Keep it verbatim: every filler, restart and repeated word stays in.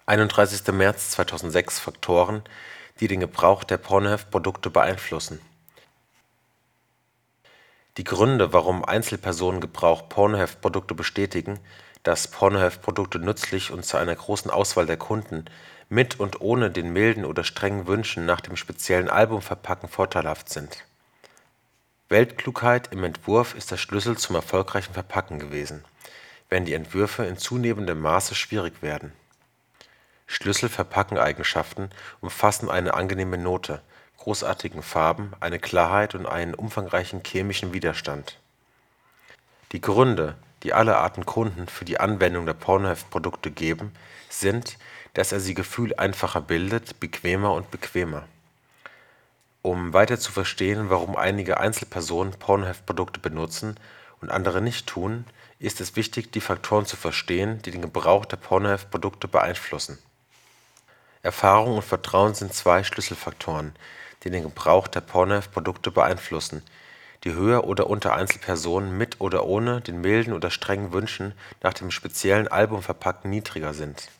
einunddreißigster März zweitausendsechs Faktoren, die den Gebrauch der Pornoheft-Produkte beeinflussen. Die Gründe, warum Einzelpersonengebrauch Pornoheft-Produkte bestätigen, dass Pornoheft-Produkte nützlich und zu einer großen Auswahl der Kunden mit und ohne den milden oder strengen Wünschen nach dem speziellen Albumverpacken vorteilhaft sind. Weltklugheit im Entwurf ist der Schlüssel zum erfolgreichen Verpacken gewesen, wenn die Entwürfe in zunehmendem Maße schwierig werden. Schlüssel-Verpacken-Eigenschaften umfassen eine angenehme Note, großartigen Farben, eine Klarheit und einen umfangreichen chemischen Widerstand. Die Gründe, die alle Arten Kunden für die Anwendung der Pornoheft-Produkte geben, sind, dass er sie Gefühl einfacher bildet, bequemer und bequemer. Um weiter zu verstehen, warum einige Einzelpersonen Pornoheft-Produkte benutzen und andere nicht tun, ist es wichtig, die Faktoren zu verstehen, die den Gebrauch der Pornoheft-Produkte beeinflussen. Erfahrung und Vertrauen sind zwei Schlüsselfaktoren, die den Gebrauch der Pornoheft-Produkte beeinflussen, die höher oder unter Einzelpersonen mit oder ohne den milden oder strengen Wünschen nach dem speziellen Albumverpacken niedriger sind